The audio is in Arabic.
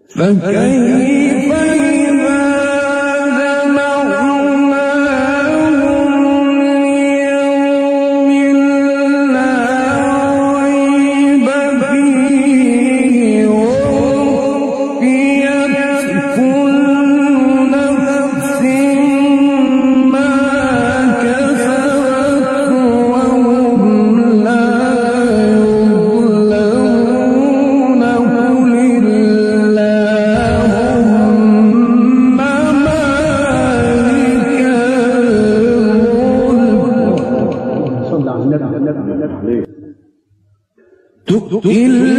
فكيف إذا جمعناهم ليوم لا ريب فيه ووفيت كل نفس ما كسبت وهم لا يظلمون. قل اللهم مالك الملك تؤتي